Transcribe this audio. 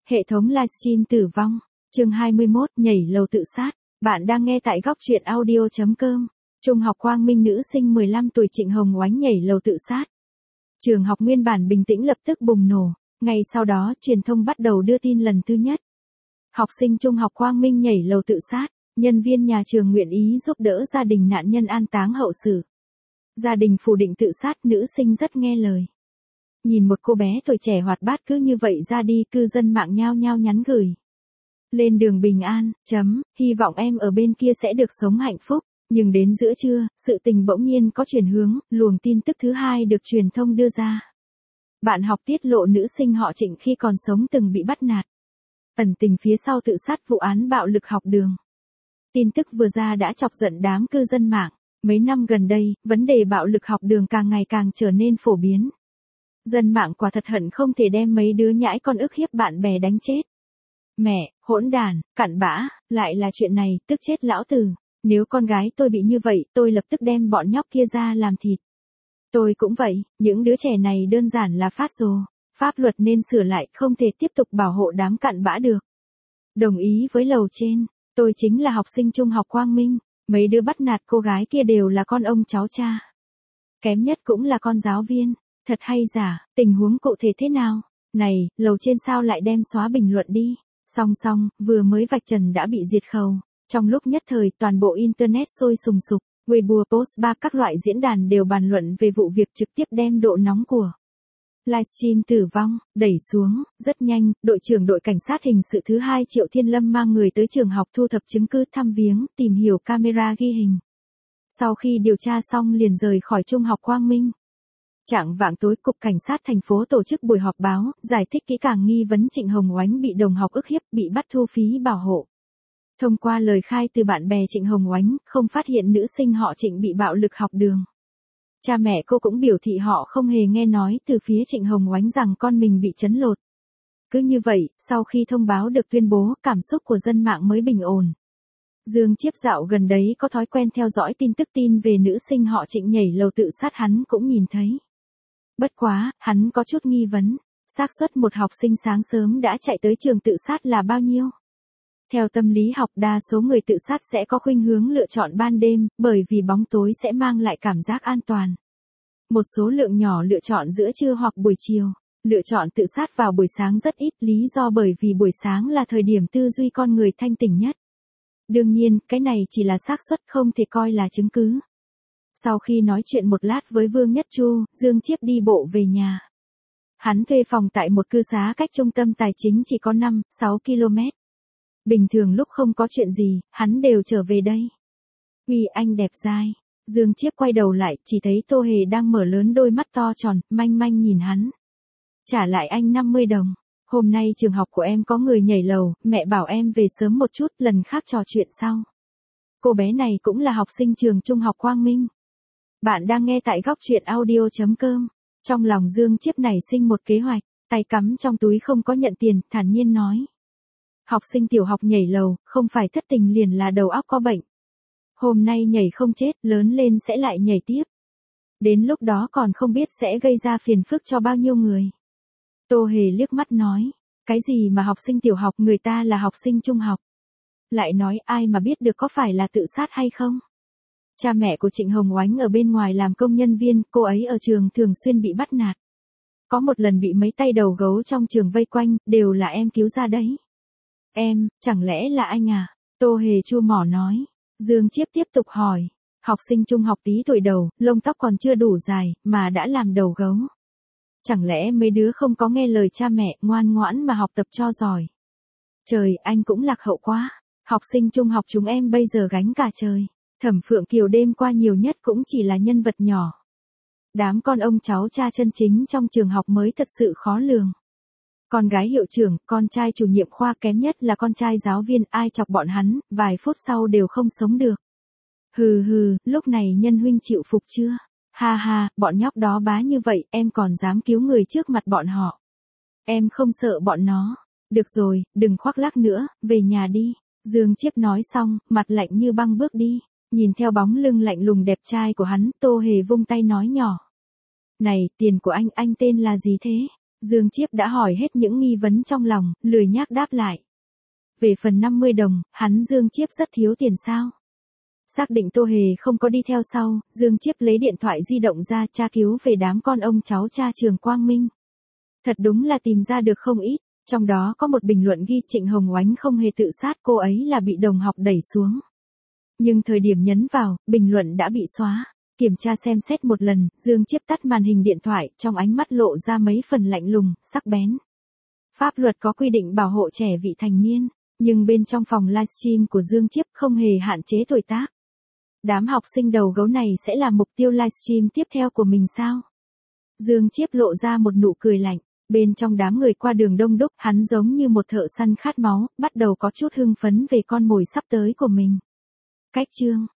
Hệ thống livestream tử vong. Chương 21, nhảy lầu tự sát. Bạn đang nghe tại góc truyện audio.com. Trung học Quang Minh nữ sinh 15 tuổi Trịnh Hồng Oánh nhảy lầu tự sát. Trường học nguyên bản bình tĩnh lập tức bùng nổ. Ngay sau đó, truyền thông bắt đầu đưa tin lần thứ nhất. Học sinh Trung học Quang Minh nhảy lầu tự sát. Nhân viên nhà trường nguyện ý giúp đỡ gia đình nạn nhân an táng hậu sự. Gia đình phủ định tự sát, nữ sinh rất nghe lời. Nhìn một cô bé tuổi trẻ hoạt bát cứ như vậy ra đi, cư dân mạng nhao nhao nhắn gửi. Lên đường bình an, hy vọng em ở bên kia sẽ được sống hạnh phúc. Nhưng đến giữa trưa, sự tình bỗng nhiên có chuyển hướng, luồng tin tức thứ hai được truyền thông đưa ra. Bạn học tiết lộ nữ sinh họ Trịnh khi còn sống từng bị bắt nạt. Ẩn tình phía sau tự sát vụ án bạo lực học đường. Tin tức vừa ra đã chọc giận đám cư dân mạng. Mấy năm gần đây, vấn đề bạo lực học đường càng ngày càng trở nên phổ biến. Dân mạng quả thật hận không thể đem mấy đứa nhãi con ức hiếp bạn bè đánh chết. Mẹ, hỗn đàn, cặn bã, lại là chuyện này, tức chết lão tử. Nếu con gái tôi bị như vậy, tôi lập tức đem bọn nhóc kia ra làm thịt. Tôi cũng vậy, những đứa trẻ này đơn giản là phát rồ. Pháp luật nên sửa lại, không thể tiếp tục bảo hộ đám cặn bã được. Đồng ý với lầu trên, tôi chính là học sinh Trung học Quang Minh. Mấy đứa bắt nạt cô gái kia đều là con ông cháu cha. Kém nhất cũng là con giáo viên. Thật hay giả, tình huống cụ thể thế nào? Này, lầu trên sao lại đem xóa bình luận đi? Song song, vừa mới vạch trần đã bị diệt khẩu. Trong lúc nhất thời toàn bộ Internet sôi sùng sục, Weibo post ba các loại diễn đàn đều bàn luận về vụ việc, trực tiếp đem độ nóng của livestream tử vong đẩy xuống. Rất nhanh, đội trưởng đội cảnh sát hình sự thứ 2 Triệu Thiên Lâm mang người tới trường học thu thập chứng cứ, thăm viếng, tìm hiểu camera ghi hình. Sau khi điều tra xong liền rời khỏi Trung học Quang Minh. Chạng vạng tối, Cục Cảnh sát thành phố tổ chức buổi họp báo, giải thích kỹ càng nghi vấn Trịnh Hồng Oánh bị đồng học ức hiếp, bị bắt thu phí bảo hộ. Thông qua lời khai từ bạn bè Trịnh Hồng Oánh, không phát hiện nữ sinh họ Trịnh bị bạo lực học đường. Cha mẹ cô cũng biểu thị họ không hề nghe nói từ phía Trịnh Hồng Oánh rằng con mình bị trấn lột. Cứ như vậy, sau khi thông báo được tuyên bố, cảm xúc của dân mạng mới bình ổn. Dương Chiếp dạo gần đấy có thói quen theo dõi tin tức, tin về nữ sinh họ Trịnh nhảy lầu tự sát hắn cũng nhìn thấy. Bất quá, hắn có chút nghi vấn, xác suất một học sinh sáng sớm đã chạy tới trường tự sát là bao nhiêu? Theo tâm lý học, đa số người tự sát sẽ có khuynh hướng lựa chọn ban đêm, bởi vì bóng tối sẽ mang lại cảm giác an toàn. Một số lượng nhỏ lựa chọn giữa trưa hoặc buổi chiều. Lựa chọn tự sát vào buổi sáng rất ít, lý do bởi vì buổi sáng là thời điểm tư duy con người thanh tỉnh nhất. Đương nhiên, cái này chỉ là xác suất, không thể coi là chứng cứ. Sau khi nói chuyện một lát với Vương Nhất Chu, Dương Chiếp đi bộ về nhà. Hắn thuê phòng tại một cư xá cách trung tâm tài chính chỉ có 5-6 km. Bình thường lúc không có chuyện gì, hắn đều trở về đây. Uy anh đẹp dai. Dương Chiếp quay đầu lại, chỉ thấy Tô Hề đang mở lớn đôi mắt to tròn, manh manh nhìn hắn. Trả lại anh 50 đồng. Hôm nay trường học của em có người nhảy lầu, mẹ bảo em về sớm một chút, lần khác trò chuyện sau. Cô bé này cũng là học sinh trường Trung học Quang Minh. Bạn đang nghe tại góc truyện audio.com. Trong lòng Dương Chiếp nảy sinh một kế hoạch, tay cắm trong túi không có nhận tiền, thản nhiên nói. Học sinh tiểu học nhảy lầu, không phải thất tình liền là đầu óc có bệnh. Hôm nay nhảy không chết, lớn lên sẽ lại nhảy tiếp. Đến lúc đó còn không biết sẽ gây ra phiền phức cho bao nhiêu người. Tô Hề liếc mắt nói, cái gì mà học sinh tiểu học, người ta là học sinh trung học. Lại nói ai mà biết được có phải là tự sát hay không. Cha mẹ của Trịnh Hồng Oánh ở bên ngoài làm công nhân viên, cô ấy ở trường thường xuyên bị bắt nạt. Có một lần bị mấy tay đầu gấu trong trường vây quanh, đều là em cứu ra đấy. Em, chẳng lẽ là anh à? Tô Hề chua mỏ nói. Dương Chiếp tiếp tục hỏi. Học sinh trung học tí tuổi đầu, lông tóc còn chưa đủ dài, mà đã làm đầu gấu. Chẳng lẽ mấy đứa không có nghe lời cha mẹ, ngoan ngoãn mà học tập cho giỏi. Trời, anh cũng lạc hậu quá. Học sinh trung học chúng em bây giờ gánh cả trời. Thẩm Phượng Kiều đêm qua nhiều nhất cũng chỉ là nhân vật nhỏ. Đám con ông cháu cha chân chính trong trường học mới thật sự khó lường. Con gái hiệu trưởng, con trai chủ nhiệm khoa, kém nhất là con trai giáo viên, ai chọc bọn hắn, vài phút sau đều không sống được. Hừ hừ, lúc này Nhân huynh chịu phục chưa? Ha ha, bọn nhóc đó bá như vậy, em còn dám cứu người trước mặt bọn họ. Em không sợ bọn nó. Được rồi, đừng khoác lác nữa, về nhà đi. Dương Chiếp nói xong, mặt lạnh như băng bước đi. Nhìn theo bóng lưng lạnh lùng đẹp trai của hắn, Tô Hề vung tay nói nhỏ. Này, tiền của anh tên là gì thế? Dương Chiếp đã hỏi hết những nghi vấn trong lòng, lười nhác đáp lại. Về phần 50 đồng, hắn Dương Chiếp rất thiếu tiền sao? Xác định Tô Hề không có đi theo sau, Dương Chiếp lấy điện thoại di động ra tra cứu về đám con ông cháu cha Trường Quang Minh. Thật đúng là tìm ra được không ít, trong đó có một bình luận ghi Trịnh Hồng Oánh không hề tự sát, cô ấy là bị đồng học đẩy xuống. Nhưng thời điểm nhấn vào, bình luận đã bị xóa. Kiểm tra xem xét một lần, Dương Chiếp tắt màn hình điện thoại, trong ánh mắt lộ ra mấy phần lạnh lùng, sắc bén. Pháp luật có quy định bảo hộ trẻ vị thành niên, nhưng bên trong phòng livestream của Dương Chiếp không hề hạn chế tuổi tác. Đám học sinh đầu gấu này sẽ là mục tiêu livestream tiếp theo của mình sao? Dương Chiếp lộ ra một nụ cười lạnh. Bên trong đám người qua đường đông đúc, hắn giống như một thợ săn khát máu, bắt đầu có chút hưng phấn về con mồi sắp tới của mình. Cách chương